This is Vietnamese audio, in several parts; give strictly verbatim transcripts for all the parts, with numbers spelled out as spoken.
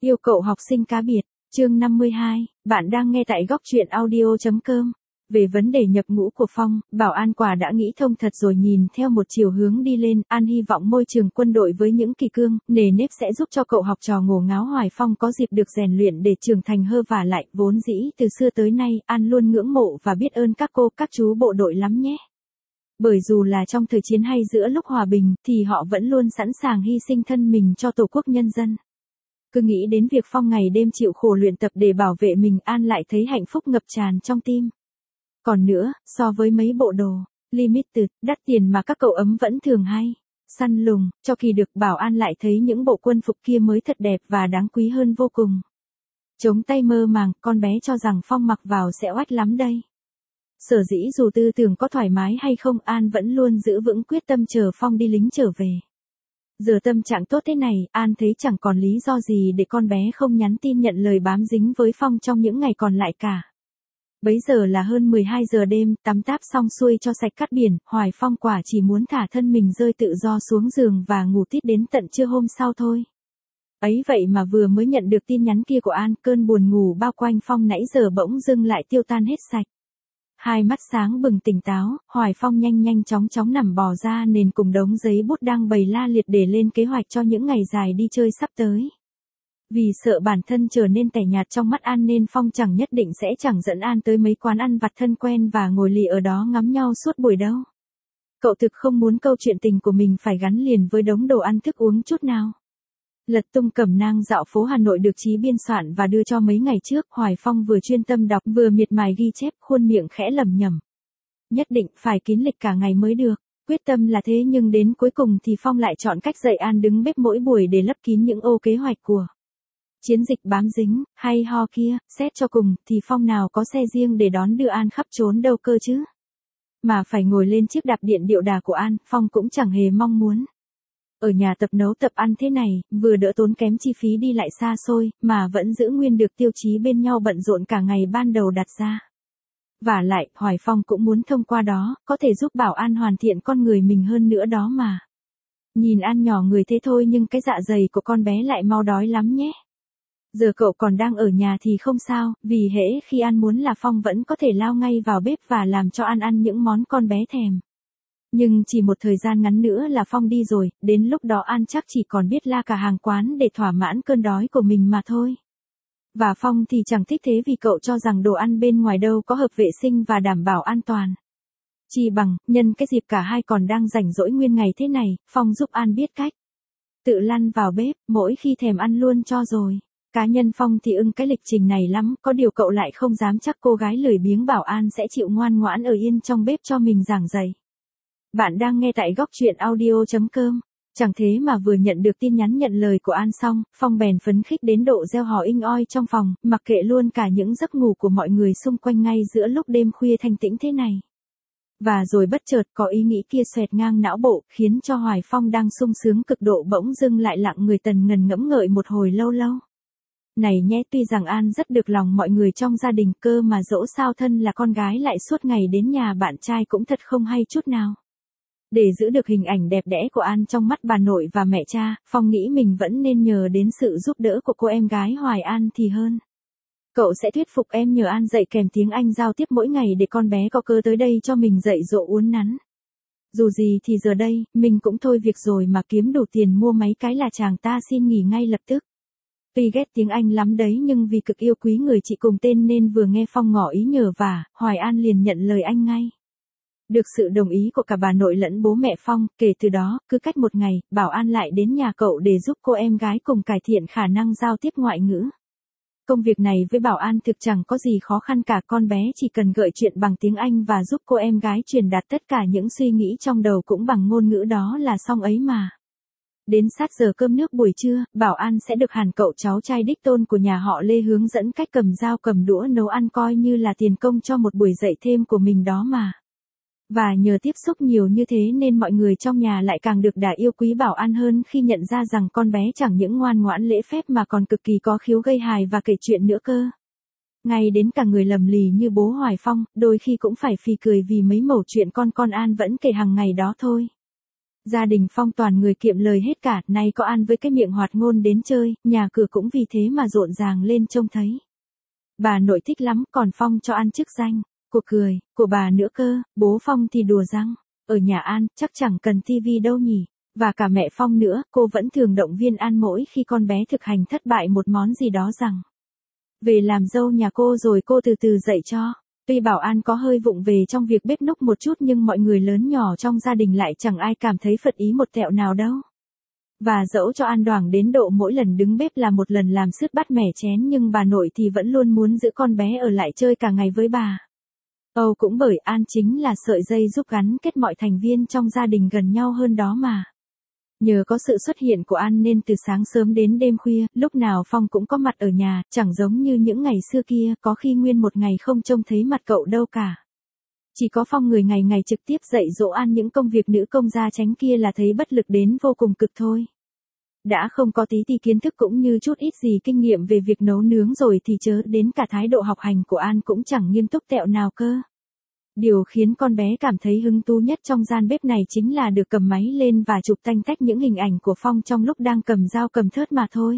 Yêu cậu học sinh cá biệt, chương năm mươi hai, bạn đang nghe tại góc truyện audio.com. Về vấn đề nhập ngũ của Phong, Bảo An quả đã nghĩ thông thật rồi, nhìn theo một chiều hướng đi lên, An hy vọng môi trường quân đội với những kỳ cương, nề nếp sẽ giúp cho cậu học trò ngổ ngáo Hoài Phong có dịp được rèn luyện để trưởng thành hơ vả lại, vốn dĩ từ xưa tới nay, An luôn ngưỡng mộ và biết ơn các cô, các chú bộ đội lắm nhé. Bởi dù là trong thời chiến hay giữa lúc hòa bình, thì họ vẫn luôn sẵn sàng hy sinh thân mình cho Tổ quốc nhân dân. Cứ nghĩ đến việc Phong ngày đêm chịu khổ luyện tập để bảo vệ mình, An lại thấy hạnh phúc ngập tràn trong tim. Còn nữa, so với mấy bộ đồ limited, đắt tiền mà các cậu ấm vẫn thường hay săn lùng, cho kỳ được, Bảo An lại thấy những bộ quân phục kia mới thật đẹp và đáng quý hơn vô cùng. Chống tay mơ màng, con bé cho rằng Phong mặc vào sẽ oách lắm đây. Sở dĩ dù tư tưởng có thoải mái hay không, An vẫn luôn giữ vững quyết tâm chờ Phong đi lính trở về. Giờ tâm trạng tốt thế này, An thấy chẳng còn lý do gì để con bé không nhắn tin nhận lời bám dính với Phong trong những ngày còn lại cả. Bấy giờ là hơn mười hai giờ đêm, tắm táp xong xuôi cho sạch cát biển, Hoài Phong quả chỉ muốn thả thân mình rơi tự do xuống giường và ngủ tít đến tận trưa hôm sau thôi. Ấy vậy mà vừa mới nhận được tin nhắn kia của An, cơn buồn ngủ bao quanh Phong nãy giờ bỗng dưng lại tiêu tan hết sạch. Hai mắt sáng bừng tỉnh táo, Hoài Phong nhanh nhanh chóng chóng nằm bò ra nền cùng đống giấy bút đang bày la liệt để lên kế hoạch cho những ngày dài đi chơi sắp tới. Vì sợ bản thân trở nên tẻ nhạt trong mắt An nên Phong chẳng nhất định sẽ chẳng dẫn An tới mấy quán ăn vặt thân quen và ngồi lì ở đó ngắm nhau suốt buổi đâu. Cậu thực không muốn câu chuyện tình của mình phải gắn liền với đống đồ ăn thức uống chút nào. Lật tung cẩm nang dạo phố Hà Nội được Chí biên soạn và đưa cho mấy ngày trước, Hoài Phong vừa chuyên tâm đọc vừa miệt mài ghi chép, khuôn miệng khẽ lẩm nhẩm. Nhất định phải kín lịch cả ngày mới được. Quyết tâm là thế nhưng đến cuối cùng thì Phong lại chọn cách dạy An đứng bếp mỗi buổi để lấp kín những ô kế hoạch của chiến dịch bám dính, hay ho kia. Xét cho cùng thì Phong nào có xe riêng để đón đưa An khắp trốn đâu cơ chứ. Mà phải ngồi lên chiếc đạp điện điệu đà của An, Phong cũng chẳng hề mong muốn. Ở nhà tập nấu tập ăn thế này, vừa đỡ tốn kém chi phí đi lại xa xôi, mà vẫn giữ nguyên được tiêu chí bên nhau bận rộn cả ngày ban đầu đặt ra. Vả lại, Hoài Phong cũng muốn thông qua đó, có thể giúp Bảo An hoàn thiện con người mình hơn nữa đó mà. Nhìn An nhỏ người thế thôi nhưng cái dạ dày của con bé lại mau đói lắm nhé. Giờ cậu còn đang ở nhà thì không sao, vì hễ khi An muốn là Phong vẫn có thể lao ngay vào bếp và làm cho An ăn những món con bé thèm. Nhưng chỉ một thời gian ngắn nữa là Phong đi rồi, đến lúc đó An chắc chỉ còn biết la cả hàng quán để thỏa mãn cơn đói của mình mà thôi. Và Phong thì chẳng thích thế vì cậu cho rằng đồ ăn bên ngoài đâu có hợp vệ sinh và đảm bảo an toàn. Chỉ bằng, nhân cái dịp cả hai còn đang rảnh rỗi nguyên ngày thế này, Phong giúp An biết cách tự lăn vào bếp, mỗi khi thèm ăn luôn cho rồi. Cá nhân Phong thì ưng cái lịch trình này lắm, có điều cậu lại không dám chắc cô gái lười biếng Bảo An sẽ chịu ngoan ngoãn ở yên trong bếp cho mình giảng dạy. Bạn đang nghe tại góc truyện audio.com. Chẳng thế mà vừa nhận được tin nhắn nhận lời của An xong, Phong bèn phấn khích đến độ reo hò inh oi trong phòng, mặc kệ luôn cả những giấc ngủ của mọi người xung quanh ngay giữa lúc đêm khuya thanh tĩnh thế này. Và rồi bất chợt có ý nghĩ kia xoẹt ngang não bộ, khiến cho Hoài Phong đang sung sướng cực độ bỗng dưng lại lặng người tần ngần ngẫm ngợi một hồi lâu lâu. Này nhé, tuy rằng An rất được lòng mọi người trong gia đình, cơ mà dẫu sao thân là con gái lại suốt ngày đến nhà bạn trai cũng thật không hay chút nào. Để giữ được hình ảnh đẹp đẽ của An trong mắt bà nội và mẹ cha, Phong nghĩ mình vẫn nên nhờ đến sự giúp đỡ của cô em gái Hoài An thì hơn. Cậu sẽ thuyết phục em nhờ An dạy kèm tiếng Anh giao tiếp mỗi ngày để con bé có cơ tới đây cho mình dạy dỗ uốn nắn. Dù gì thì giờ đây, mình cũng thôi việc rồi mà kiếm đủ tiền mua mấy cái là chàng ta xin nghỉ ngay lập tức. Tuy ghét tiếng Anh lắm đấy nhưng vì cực yêu quý người chị cùng tên nên vừa nghe Phong ngỏ ý nhờ vả, Hoài An liền nhận lời anh ngay. Được sự đồng ý của cả bà nội lẫn bố mẹ Phong, kể từ đó, cứ cách một ngày, Bảo An lại đến nhà cậu để giúp cô em gái cùng cải thiện khả năng giao tiếp ngoại ngữ. Công việc này với Bảo An thực chẳng có gì khó khăn cả, con bé chỉ cần gợi chuyện bằng tiếng Anh và giúp cô em gái truyền đạt tất cả những suy nghĩ trong đầu cũng bằng ngôn ngữ đó là xong ấy mà. Đến sát giờ cơm nước buổi trưa, Bảo An sẽ được hẳn cậu cháu trai đích tôn của nhà họ Lê hướng dẫn cách cầm dao cầm đũa nấu ăn coi như là tiền công cho một buổi dạy thêm của mình đó mà. Và nhờ tiếp xúc nhiều như thế nên mọi người trong nhà lại càng được đà yêu quý Bảo An hơn khi nhận ra rằng con bé chẳng những ngoan ngoãn lễ phép mà còn cực kỳ có khiếu gây hài và kể chuyện nữa cơ. Ngay đến cả người lầm lì như bố Hoài Phong, đôi khi cũng phải phì cười vì mấy mẩu chuyện con con An vẫn kể hàng ngày đó thôi. Gia đình Phong toàn người kiệm lời hết cả, nay có An với cái miệng hoạt ngôn đến chơi, nhà cửa cũng vì thế mà rộn ràng lên trông thấy. Bà nội thích lắm, còn Phong cho An chức danh, của cười, của bà nữa cơ, bố Phong thì đùa răng, ở nhà An, chắc chẳng cần tivi đâu nhỉ, và cả mẹ Phong nữa, cô vẫn thường động viên An mỗi khi con bé thực hành thất bại một món gì đó rằng, về làm dâu nhà cô rồi cô từ từ dạy cho. Tuy bảo An có hơi vụng về trong việc bếp núc một chút nhưng mọi người lớn nhỏ trong gia đình lại chẳng ai cảm thấy phật ý một tẹo nào đâu. Và dẫu cho An đoảng đến độ mỗi lần đứng bếp là một lần làm sứt bát mẻ chén nhưng bà nội thì vẫn luôn muốn giữ con bé ở lại chơi cả ngày với bà. Âu cũng bởi An chính là sợi dây giúp gắn kết mọi thành viên trong gia đình gần nhau hơn đó mà. Nhờ có sự xuất hiện của An nên từ sáng sớm đến đêm khuya, lúc nào Phong cũng có mặt ở nhà, chẳng giống như những ngày xưa kia, có khi nguyên một ngày không trông thấy mặt cậu đâu cả. Chỉ có Phong người ngày ngày trực tiếp dạy dỗ An những công việc nữ công gia chánh kia là thấy bất lực đến vô cùng cực thôi. Đã không có tí tí kiến thức cũng như chút ít gì kinh nghiệm về việc nấu nướng rồi thì chớ đến cả thái độ học hành của An cũng chẳng nghiêm túc tẹo nào cơ. Điều khiến con bé cảm thấy hứng thú nhất trong gian bếp này chính là được cầm máy lên và chụp tanh tách những hình ảnh của Phong trong lúc đang cầm dao cầm thớt mà thôi.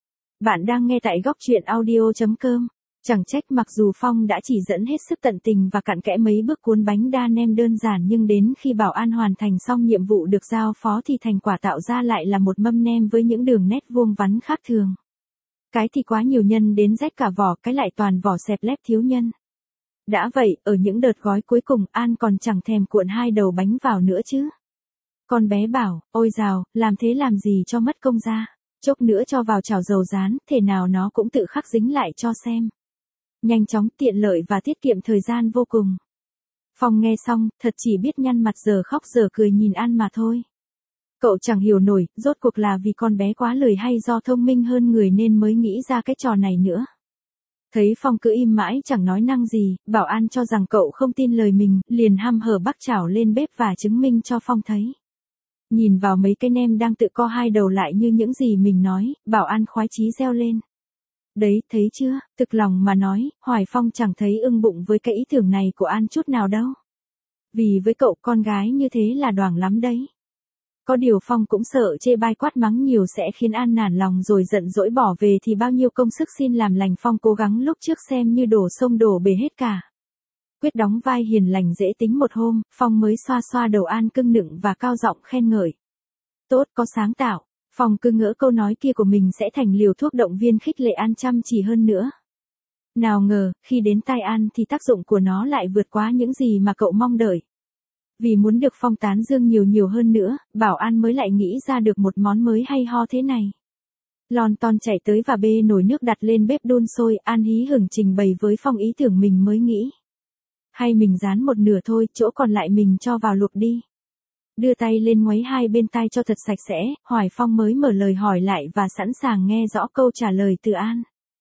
Bạn đang nghe tại góc truyện audio chấm com. Chẳng trách mặc dù Phong đã chỉ dẫn hết sức tận tình và cặn kẽ mấy bước cuốn bánh đa nem đơn giản nhưng đến khi bảo An hoàn thành xong nhiệm vụ được giao phó thì thành quả tạo ra lại là một mâm nem với những đường nét vuông vắn khác thường. Cái thì quá nhiều nhân đến rách cả vỏ, cái lại toàn vỏ xẹp lép thiếu nhân. Đã vậy, ở những đợt gói cuối cùng An còn chẳng thèm cuộn hai đầu bánh vào nữa chứ. Con bé bảo, ôi dào, làm thế làm gì cho mất công ra, chốc nữa cho vào chảo dầu rán, thể nào nó cũng tự khắc dính lại cho xem. Nhanh chóng, tiện lợi và tiết kiệm thời gian vô cùng. Phong nghe xong, thật chỉ biết nhăn mặt giờ khóc giờ cười nhìn An mà thôi. Cậu chẳng hiểu nổi, rốt cuộc là vì con bé quá lười hay do thông minh hơn người nên mới nghĩ ra cái trò này nữa. Thấy Phong cứ im mãi chẳng nói năng gì, bảo An cho rằng cậu không tin lời mình, liền hăm hở bắc chảo lên bếp và chứng minh cho Phong thấy. Nhìn vào mấy cái nem đang tự co hai đầu lại như những gì mình nói, bảo An khoái chí reo lên. Đấy, thấy chưa, thực lòng mà nói, Hoài Phong chẳng thấy ưng bụng với cái ý tưởng này của An chút nào đâu. Vì với cậu con gái như thế là đoảng lắm đấy. Có điều Phong cũng sợ chê bai quát mắng nhiều sẽ khiến An nản lòng rồi giận dỗi bỏ về thì bao nhiêu công sức xin làm lành Phong cố gắng lúc trước xem như đổ sông đổ bể hết cả. Quyết đóng vai hiền lành dễ tính một hôm, Phong mới xoa xoa đầu An cưng nựng và cao giọng khen ngợi. Tốt, có sáng tạo. Phong cứ ngỡ câu nói kia của mình sẽ thành liều thuốc động viên khích lệ An chăm chỉ hơn nữa. Nào ngờ, khi đến tai An thì tác dụng của nó lại vượt quá những gì mà cậu mong đợi. Vì muốn được Phong tán dương nhiều nhiều hơn nữa, bảo An mới lại nghĩ ra được một món mới hay ho thế này. Lon ton chạy tới và bê nồi nước đặt lên bếp đun sôi, An hí hửng trình bày với Phong ý tưởng mình mới nghĩ. Hay mình rán một nửa thôi, chỗ còn lại mình cho vào luộc đi. Đưa tay lên ngoáy hai bên tai cho thật sạch sẽ, Hoài Phong mới mở lời hỏi lại và sẵn sàng nghe rõ câu trả lời từ An.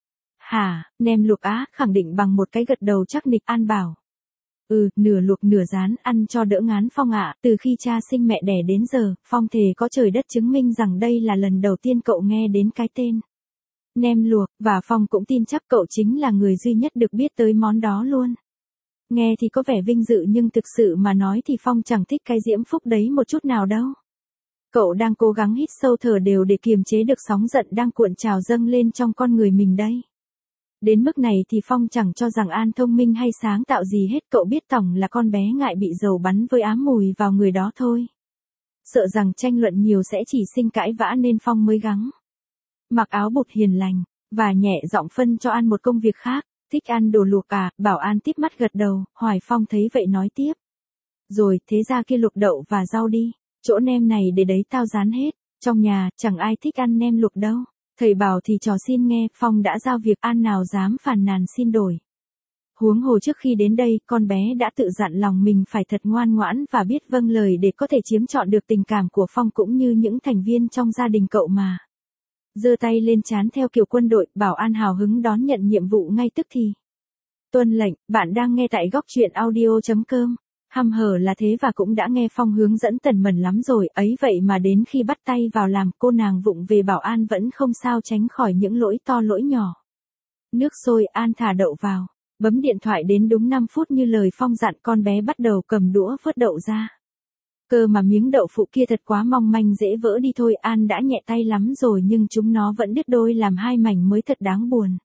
Hả, nem luộc á, khẳng định bằng một cái gật đầu chắc nịch. An bảo. Ừ, nửa luộc nửa rán, ăn cho đỡ ngán Phong ạ. Từ khi cha sinh mẹ đẻ đến giờ, Phong thề có trời đất chứng minh rằng đây là lần đầu tiên cậu nghe đến cái tên nem luộc, và Phong cũng tin chắc cậu chính là người duy nhất được biết tới món đó luôn. Nghe thì có vẻ vinh dự nhưng thực sự mà nói thì Phong chẳng thích cái diễm phúc đấy một chút nào đâu. Cậu đang cố gắng hít sâu thở đều để kiềm chế được sóng giận đang cuộn trào dâng lên trong con người mình đây. Đến mức này thì Phong chẳng cho rằng An thông minh hay sáng tạo gì hết, cậu biết tổng là con bé ngại bị dầu bắn với ám mùi vào người đó thôi. Sợ rằng tranh luận nhiều sẽ chỉ sinh cãi vã nên Phong mới gắng mặc áo bụt hiền lành, và nhẹ giọng phân cho An một công việc khác. Thích ăn đồ luộc à, bảo An tít mắt gật đầu, Hoài Phong thấy vậy nói tiếp. Rồi, thế ra kia luộc đậu và rau đi, chỗ nem này để đấy tao rán hết, trong nhà, chẳng ai thích ăn nem luộc đâu. Thầy bảo thì trò xin nghe, Phong đã giao việc, An nào dám phàn nàn xin đổi. Huống hồ trước khi đến đây, con bé đã tự dặn lòng mình phải thật ngoan ngoãn và biết vâng lời để có thể chiếm trọn được tình cảm của Phong cũng như những thành viên trong gia đình cậu mà. Giơ tay lên trán theo kiểu quân đội, bảo An hào hứng đón nhận nhiệm vụ ngay tức thì. Tuân lệnh, bạn đang nghe tại góc truyện audio chấm com. Hăm hở là thế và cũng đã nghe Phong hướng dẫn tần mẩn lắm rồi, ấy vậy mà đến khi bắt tay vào làm, cô nàng vụng về bảo An vẫn không sao tránh khỏi những lỗi to lỗi nhỏ. Nước sôi, An thả đậu vào, bấm điện thoại đến đúng năm phút như lời Phong dặn, con bé bắt đầu cầm đũa vớt đậu ra. Cơ mà miếng đậu phụ kia thật quá mong manh dễ vỡ đi thôi, An đã nhẹ tay lắm rồi nhưng chúng nó vẫn đứt đôi làm hai mảnh mới thật đáng buồn.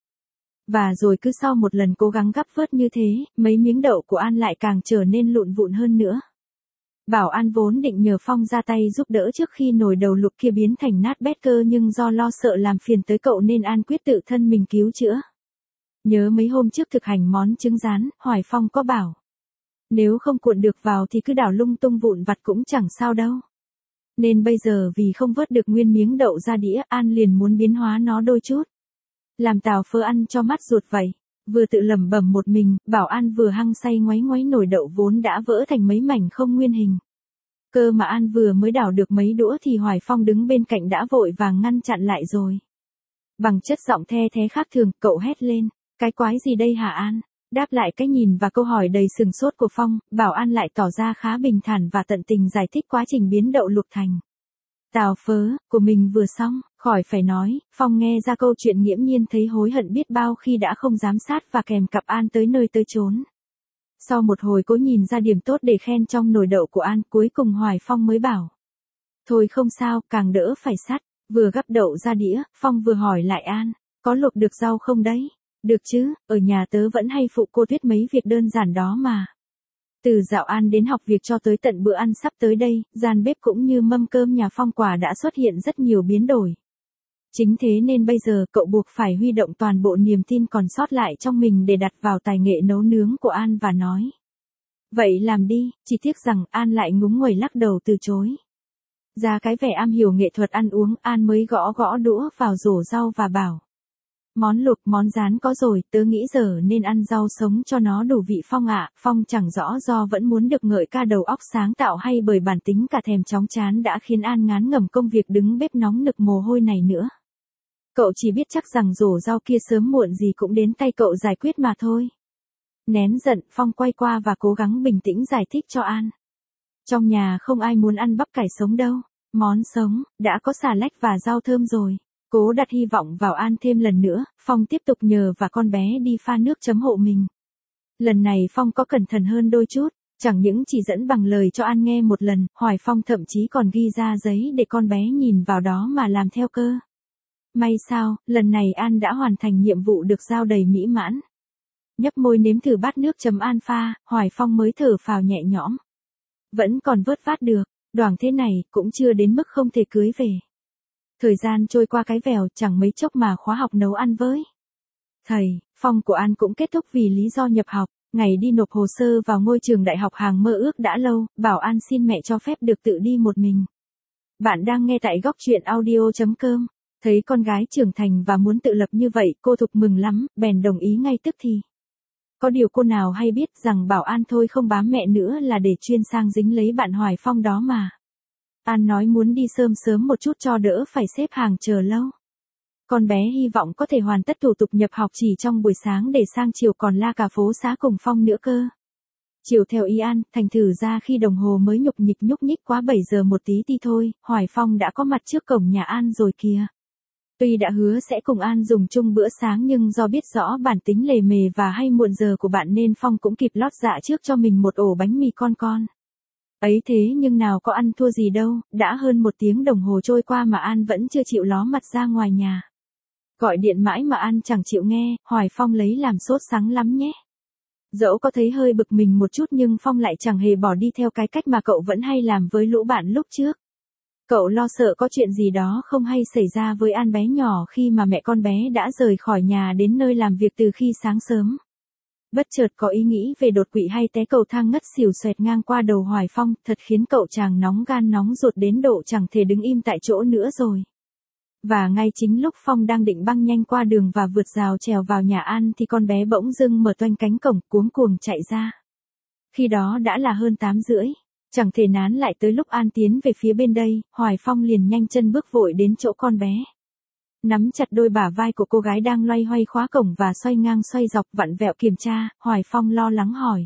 Và rồi cứ sau một lần cố gắng gắp vớt như thế, mấy miếng đậu của An lại càng trở nên lụn vụn hơn nữa. Bảo An vốn định nhờ Phong ra tay giúp đỡ trước khi nồi đầu lục kia biến thành nát bét cơ, nhưng do lo sợ làm phiền tới cậu nên An quyết tự thân mình cứu chữa. Nhớ mấy hôm trước thực hành món trứng rán, Hoài Phong có bảo. Nếu không cuộn được vào thì cứ đảo lung tung vụn vặt cũng chẳng sao đâu. Nên bây giờ vì không vớt được nguyên miếng đậu ra đĩa, An liền muốn biến hóa nó đôi chút. Làm tàu phớ ăn cho mắt ruột vậy. Vừa tự lẩm bẩm một mình, Bảo An vừa hăng say ngoáy ngoáy nồi đậu vốn đã vỡ thành mấy mảnh không nguyên hình. Cơ mà An vừa mới đảo được mấy đũa thì Hoài Phong đứng bên cạnh đã vội vàng ngăn chặn lại rồi. Bằng chất giọng the thé khác thường, cậu hét lên, cái quái gì đây hả An? Đáp lại cái nhìn và câu hỏi đầy sừng sốt của Phong, Bảo An lại tỏ ra khá bình thản và tận tình giải thích quá trình biến đậu luộc thành tàu phớ của mình vừa xong. Khỏi phải nói, Phong nghe ra câu chuyện nghiễm nhiên thấy hối hận biết bao khi đã không giám sát và kèm cặp An tới nơi tới chốn. Sau một hồi cố nhìn ra điểm tốt để khen trong nồi đậu của An, cuối cùng Hoài Phong mới bảo. Thôi không sao, càng đỡ phải sắt. Vừa gắp đậu ra đĩa, Phong vừa hỏi lại An, có luộc được rau không đấy? Được chứ, ở nhà tớ vẫn hay phụ cô Tuyết mấy việc đơn giản đó mà. Từ dạo An đến học việc cho tới tận bữa ăn sắp tới đây, gian bếp cũng như mâm cơm nhà Phong quả đã xuất hiện rất nhiều biến đổi. Chính thế nên bây giờ cậu buộc phải huy động toàn bộ niềm tin còn sót lại trong mình để đặt vào tài nghệ nấu nướng của An và nói. Vậy làm đi, chỉ tiếc rằng An lại ngúng nguẩy lắc đầu từ chối. Ra cái vẻ am hiểu nghệ thuật ăn uống, An mới gõ gõ đũa vào rổ rau và bảo. Món luộc món rán có rồi, tớ nghĩ giờ nên ăn rau sống cho nó đủ vị Phong ạ. Phong chẳng rõ do vẫn muốn được ngợi ca đầu óc sáng tạo hay bởi bản tính cả thèm chóng chán đã khiến An ngán ngẩm công việc đứng bếp nóng nực mồ hôi này nữa. Cậu chỉ biết chắc rằng rổ rau kia sớm muộn gì cũng đến tay cậu giải quyết mà thôi. Nén giận, Phong quay qua và cố gắng bình tĩnh giải thích cho An. Trong nhà không ai muốn ăn bắp cải sống đâu. Món sống, đã có xà lách và rau thơm rồi. Cố đặt hy vọng vào An thêm lần nữa, Phong tiếp tục nhờ và con bé đi pha nước chấm hộ mình. Lần này Phong có cẩn thận hơn đôi chút, chẳng những chỉ dẫn bằng lời cho An nghe một lần, Hoài Phong thậm chí còn ghi ra giấy để con bé nhìn vào đó mà làm theo cơ. May sao, lần này An đã hoàn thành nhiệm vụ được giao đầy mỹ mãn. Nhấp môi nếm thử bát nước chấm An pha, Hoài Phong mới thở phào nhẹ nhõm. Vẫn còn vớt vát được, đoảng thế này cũng chưa đến mức không thể cưới về. Thời gian trôi qua cái vèo, chẳng mấy chốc mà khóa học nấu ăn với thầy Phong của An cũng kết thúc vì lý do nhập học. Ngày đi nộp hồ sơ vào ngôi trường đại học hàng mơ ước đã lâu, Bảo An xin mẹ cho phép được tự đi một mình. Bạn đang nghe tại góc truyện audio chấm com. Thấy con gái trưởng thành và muốn tự lập như vậy, cô Thục mừng lắm, bèn đồng ý ngay tức thì. Có điều cô nào hay biết rằng Bảo An thôi không bám mẹ nữa là để chuyên sang dính lấy bạn Hoài Phong đó mà. An nói muốn đi sớm sớm một chút cho đỡ phải xếp hàng chờ lâu. Con bé hy vọng có thể hoàn tất thủ tục nhập học chỉ trong buổi sáng để sang chiều còn la cả phố xá cùng Phong nữa cơ. Chiều theo ý An, thành thử ra khi đồng hồ mới nhục nhịch nhúc nhích quá bảy giờ một tí ti thôi, Hoài Phong đã có mặt trước cổng nhà An rồi kìa. Tuy đã hứa sẽ cùng An dùng chung bữa sáng nhưng do biết rõ bản tính lề mề và hay muộn giờ của bạn nên Phong cũng kịp lót dạ trước cho mình một ổ bánh mì con con. Ấy thế nhưng nào có ăn thua gì đâu, đã hơn một tiếng đồng hồ trôi qua mà An vẫn chưa chịu ló mặt ra ngoài nhà. Gọi điện mãi mà An chẳng chịu nghe, Hoài Phong lấy làm sốt sắng lắm nhé. Dẫu có thấy hơi bực mình một chút nhưng Phong lại chẳng hề bỏ đi theo cái cách mà cậu vẫn hay làm với lũ bạn lúc trước. Cậu lo sợ có chuyện gì đó không hay xảy ra với An bé nhỏ khi mà mẹ con bé đã rời khỏi nhà đến nơi làm việc từ khi sáng sớm. Bất chợt có ý nghĩ về đột quỵ hay té cầu thang ngất xỉu xoẹt ngang qua đầu Hoài Phong, thật khiến cậu chàng nóng gan nóng ruột đến độ chẳng thể đứng im tại chỗ nữa rồi. Và ngay chính lúc Phong đang định băng nhanh qua đường và vượt rào trèo vào nhà An thì con bé bỗng dưng mở toanh cánh cổng cuống cuồng chạy ra. Khi đó đã là hơn tám rưỡi, chẳng thể nán lại tới lúc An tiến về phía bên đây, Hoài Phong liền nhanh chân bước vội đến chỗ con bé. Nắm chặt đôi bả vai của cô gái đang loay hoay khóa cổng và xoay ngang xoay dọc vặn vẹo kiểm tra, Hoài Phong lo lắng hỏi.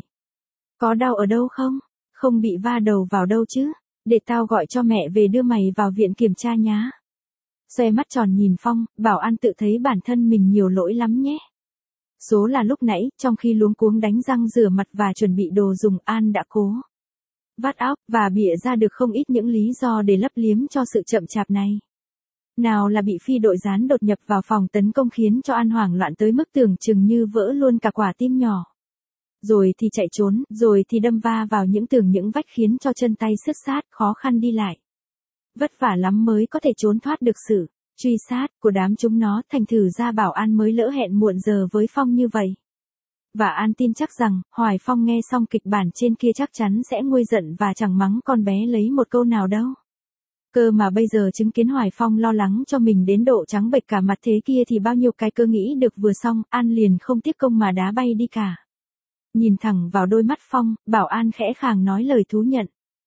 Có đau ở đâu không? Không bị va đầu vào đâu chứ? Để tao gọi cho mẹ về đưa mày vào viện kiểm tra nhá. Xoe mắt tròn nhìn Phong, bảo An tự thấy bản thân mình nhiều lỗi lắm nhé. Số là lúc nãy, trong khi luống cuống đánh răng rửa mặt và chuẩn bị đồ dùng, An đã cố vắt óc, và bịa ra được không ít những lý do để lấp liếm cho sự chậm chạp này. Nào là bị phi đội gián đột nhập vào phòng tấn công khiến cho An hoảng loạn tới mức tưởng chừng như vỡ luôn cả quả tim nhỏ. Rồi thì chạy trốn, rồi thì đâm va vào những tường những vách khiến cho chân tay sứt sát, khó khăn đi lại. Vất vả lắm mới có thể trốn thoát được sự truy sát của đám chúng nó, thành thử ra Bảo An mới lỡ hẹn muộn giờ với Phong như vậy. Và An tin chắc rằng, Hoài Phong nghe xong kịch bản trên kia chắc chắn sẽ nguôi giận và chẳng mắng con bé lấy một câu nào đâu. Cơ mà bây giờ chứng kiến Hoài Phong lo lắng cho mình đến độ trắng bệch cả mặt thế kia thì bao nhiêu cái cơ nghĩ được vừa xong, An liền không tiếc công mà đá bay đi cả. Nhìn thẳng vào đôi mắt Phong, Bảo An khẽ khàng nói lời thú nhận.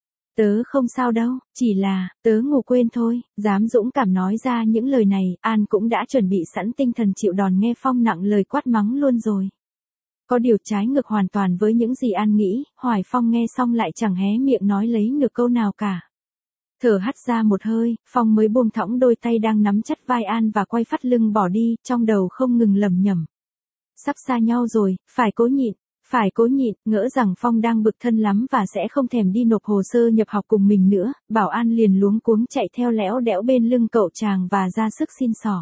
Tớ không sao đâu, chỉ là, tớ ngủ quên thôi. Dám dũng cảm nói ra những lời này, An cũng đã chuẩn bị sẵn tinh thần chịu đòn nghe Phong nặng lời quát mắng luôn rồi. Có điều trái ngược hoàn toàn với những gì An nghĩ, Hoài Phong nghe xong lại chẳng hé miệng nói lấy nửa câu nào cả. Thở hắt ra một hơi, Phong mới buông thõng đôi tay đang nắm chặt vai An và quay phắt lưng bỏ đi, trong đầu không ngừng lẩm nhẩm. Sắp xa nhau rồi, phải cố nhịn, phải cố nhịn, ngỡ rằng Phong đang bực thân lắm và sẽ không thèm đi nộp hồ sơ nhập học cùng mình nữa, Bảo An liền luống cuống chạy theo lẽo đẽo bên lưng cậu chàng và ra sức xin xỏ.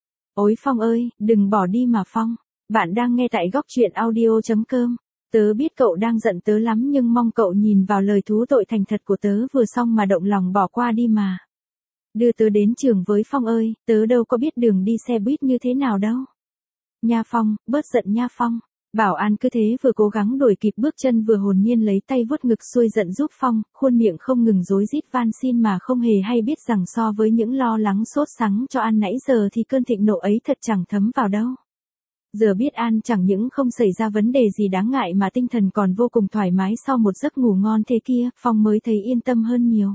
Ôi Phong ơi, đừng bỏ đi mà Phong, bạn đang nghe tại góc truyện audio chấm com. Tớ biết cậu đang giận tớ lắm nhưng mong cậu nhìn vào lời thú tội thành thật của tớ vừa xong mà động lòng bỏ qua đi mà. Đưa tớ đến trường với Phong ơi, tớ đâu có biết đường đi xe buýt như thế nào đâu. Nha Phong, bớt giận nha Phong. Bảo An cứ thế vừa cố gắng đuổi kịp bước chân vừa hồn nhiên lấy tay vuốt ngực xuôi giận giúp Phong, khuôn miệng không ngừng rối rít van xin mà không hề hay biết rằng so với những lo lắng sốt sắng cho An nãy giờ thì cơn thịnh nộ ấy thật chẳng thấm vào đâu. Giờ biết An chẳng những không xảy ra vấn đề gì đáng ngại mà tinh thần còn vô cùng thoải mái sau một giấc ngủ ngon thế kia, Phong mới thấy yên tâm hơn nhiều.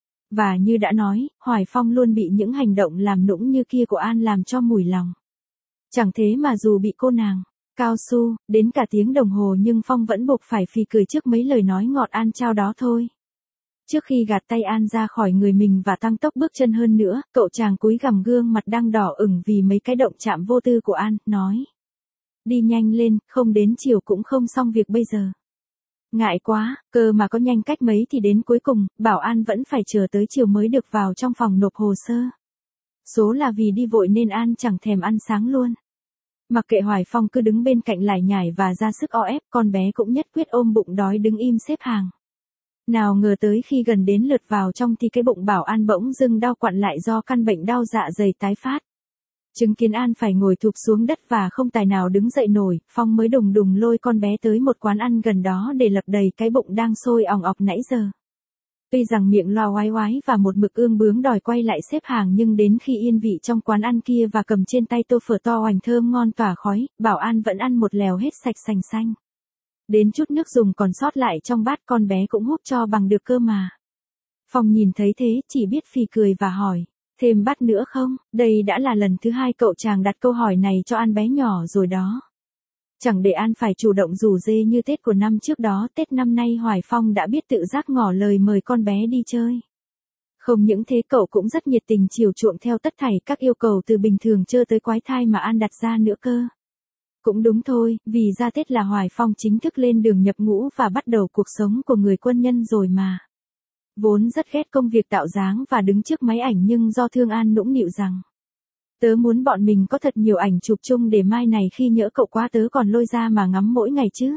Và như đã nói, Hoài Phong luôn bị những hành động làm nũng như kia của An làm cho mủi lòng. Chẳng thế mà dù bị cô nàng cao su đến cả tiếng đồng hồ nhưng Phong vẫn buộc phải phì cười trước mấy lời nói ngọt An trao đó thôi. Trước khi gạt tay An ra khỏi người mình và tăng tốc bước chân hơn nữa, cậu chàng cúi gằm gương mặt đang đỏ ửng vì mấy cái động chạm vô tư của An, nói. Đi nhanh lên, không đến chiều cũng không xong việc bây giờ. Ngại quá, cơ mà có nhanh cách mấy thì đến cuối cùng, Bảo An vẫn phải chờ tới chiều mới được vào trong phòng nộp hồ sơ. Số là vì đi vội nên An chẳng thèm ăn sáng luôn. Mặc kệ Hoài Phong cứ đứng bên cạnh lải nhải và ra sức o ép, con bé cũng nhất quyết ôm bụng đói đứng im xếp hàng. Nào ngờ tới khi gần đến lượt vào trong thì cái bụng Bảo An bỗng dưng đau quặn lại do căn bệnh đau dạ dày tái phát. Chứng kiến An phải ngồi thụp xuống đất và không tài nào đứng dậy nổi, Phong mới đùng đùng lôi con bé tới một quán ăn gần đó để lấp đầy cái bụng đang sôi òng ọc nãy giờ. Tuy rằng miệng loa oái oái và một mực ương bướng đòi quay lại xếp hàng nhưng đến khi yên vị trong quán ăn kia và cầm trên tay tô phở to hoành thơm ngon tỏa khói, Bảo An vẫn ăn một lèo hết sạch sành xanh. Đến chút nước dùng còn sót lại trong bát con bé cũng húp cho bằng được cơ mà. Phong nhìn thấy thế chỉ biết phì cười và hỏi, thêm bát nữa không? Đây đã là lần thứ hai cậu chàng đặt câu hỏi này cho An bé nhỏ rồi đó. Chẳng để An phải chủ động rủ dê như Tết của năm trước đó, Tết năm nay Hoài Phong đã biết tự giác ngỏ lời mời con bé đi chơi. Không những thế cậu cũng rất nhiệt tình chiều chuộng theo tất thảy các yêu cầu từ bình thường chơi tới quái thai mà An đặt ra nữa cơ. Cũng đúng thôi, vì ra Tết là Hoài Phong chính thức lên đường nhập ngũ và bắt đầu cuộc sống của người quân nhân rồi mà. Vốn rất ghét công việc tạo dáng và đứng trước máy ảnh nhưng do thương An nũng nịu rằng. Tớ muốn bọn mình có thật nhiều ảnh chụp chung để mai này khi nhỡ cậu quá tớ còn lôi ra mà ngắm mỗi ngày chứ.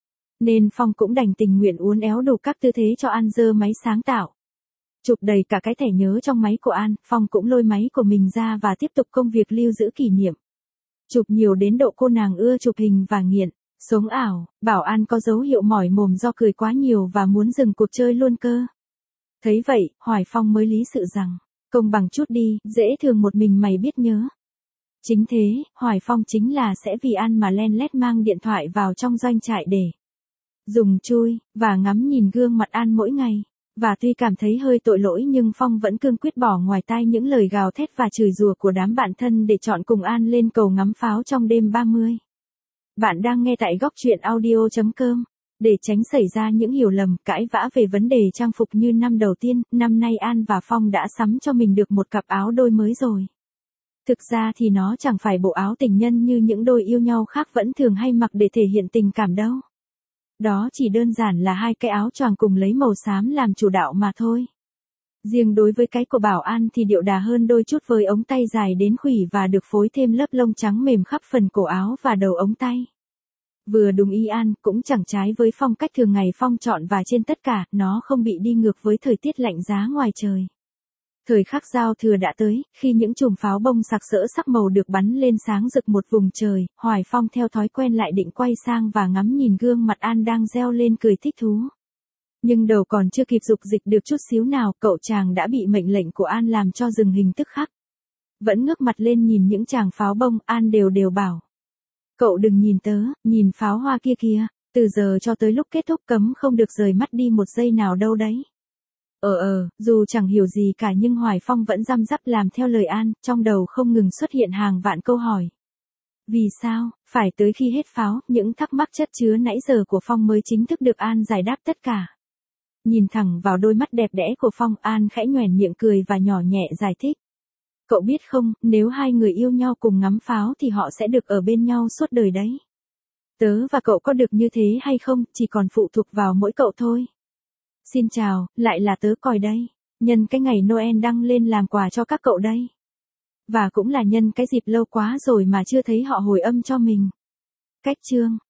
Nên Phong cũng đành tình nguyện uốn éo đủ các tư thế cho An giơ máy sáng tạo. Chụp đầy cả cái thẻ nhớ trong máy của An, Phong cũng lôi máy của mình ra và tiếp tục công việc lưu giữ kỷ niệm. Chụp nhiều đến độ cô nàng ưa chụp hình và nghiện. Sống ảo, Bảo An có dấu hiệu mỏi mồm do cười quá nhiều và muốn dừng cuộc chơi luôn cơ. Thấy vậy, Hoài Phong mới lý sự rằng, công bằng chút đi, dễ thường một mình mày biết nhớ. Chính thế, Hoài Phong chính là sẽ vì An mà len lét mang điện thoại vào trong doanh trại để dùng chui, và ngắm nhìn gương mặt An mỗi ngày. Và tuy cảm thấy hơi tội lỗi nhưng Phong vẫn cương quyết bỏ ngoài tai những lời gào thét và chửi rủa của đám bạn thân để chọn cùng An lên cầu ngắm pháo trong đêm ba mươi. Bạn đang nghe tại góc truyện audio chấm com. Để tránh xảy ra những hiểu lầm, cãi vã về vấn đề trang phục như năm đầu tiên, năm nay An và Phong đã sắm cho mình được một cặp áo đôi mới rồi. Thực ra thì nó chẳng phải bộ áo tình nhân như những đôi yêu nhau khác vẫn thường hay mặc để thể hiện tình cảm đâu. Đó chỉ đơn giản là hai cái áo choàng cùng lấy màu xám làm chủ đạo mà thôi. Riêng đối với cái của Bảo An thì điệu đà hơn đôi chút với ống tay dài đến khuỷu và được phối thêm lớp lông trắng mềm khắp phần cổ áo và đầu ống tay. Vừa đúng ý An, cũng chẳng trái với phong cách thường ngày Phong chọn và trên tất cả, nó không bị đi ngược với thời tiết lạnh giá ngoài trời. Thời khắc giao thừa đã tới, khi những chùm pháo bông sặc sỡ sắc màu được bắn lên sáng rực một vùng trời, Hoài Phong theo thói quen lại định quay sang và ngắm nhìn gương mặt An đang reo lên cười thích thú. Nhưng đầu còn chưa kịp dục dịch được chút xíu nào, cậu chàng đã bị mệnh lệnh của An làm cho dừng hình tức khắc. Vẫn ngước mặt lên nhìn những chàng pháo bông, An đều đều bảo. Cậu đừng nhìn tớ, nhìn pháo hoa kia kìa, từ giờ cho tới lúc kết thúc cấm không được rời mắt đi một giây nào đâu đấy. Ờ ờ, dù chẳng hiểu gì cả nhưng Hoài Phong vẫn răm rắp làm theo lời An, trong đầu không ngừng xuất hiện hàng vạn câu hỏi. Vì sao, phải tới khi hết pháo, những thắc mắc chất chứa nãy giờ của Phong mới chính thức được An giải đáp tất cả. Nhìn thẳng vào đôi mắt đẹp đẽ của Phong, An khẽ nhoẻn miệng cười và nhỏ nhẹ giải thích. Cậu biết không, nếu hai người yêu nhau cùng ngắm pháo thì họ sẽ được ở bên nhau suốt đời đấy. Tớ và cậu có được như thế hay không, chỉ còn phụ thuộc vào mỗi cậu thôi. Xin chào, lại là tớ Còi đây. Nhân cái ngày Noel đăng lên làm quà cho các cậu đây. Và cũng là nhân cái dịp lâu quá rồi mà chưa thấy họ hồi âm cho mình. Cách chương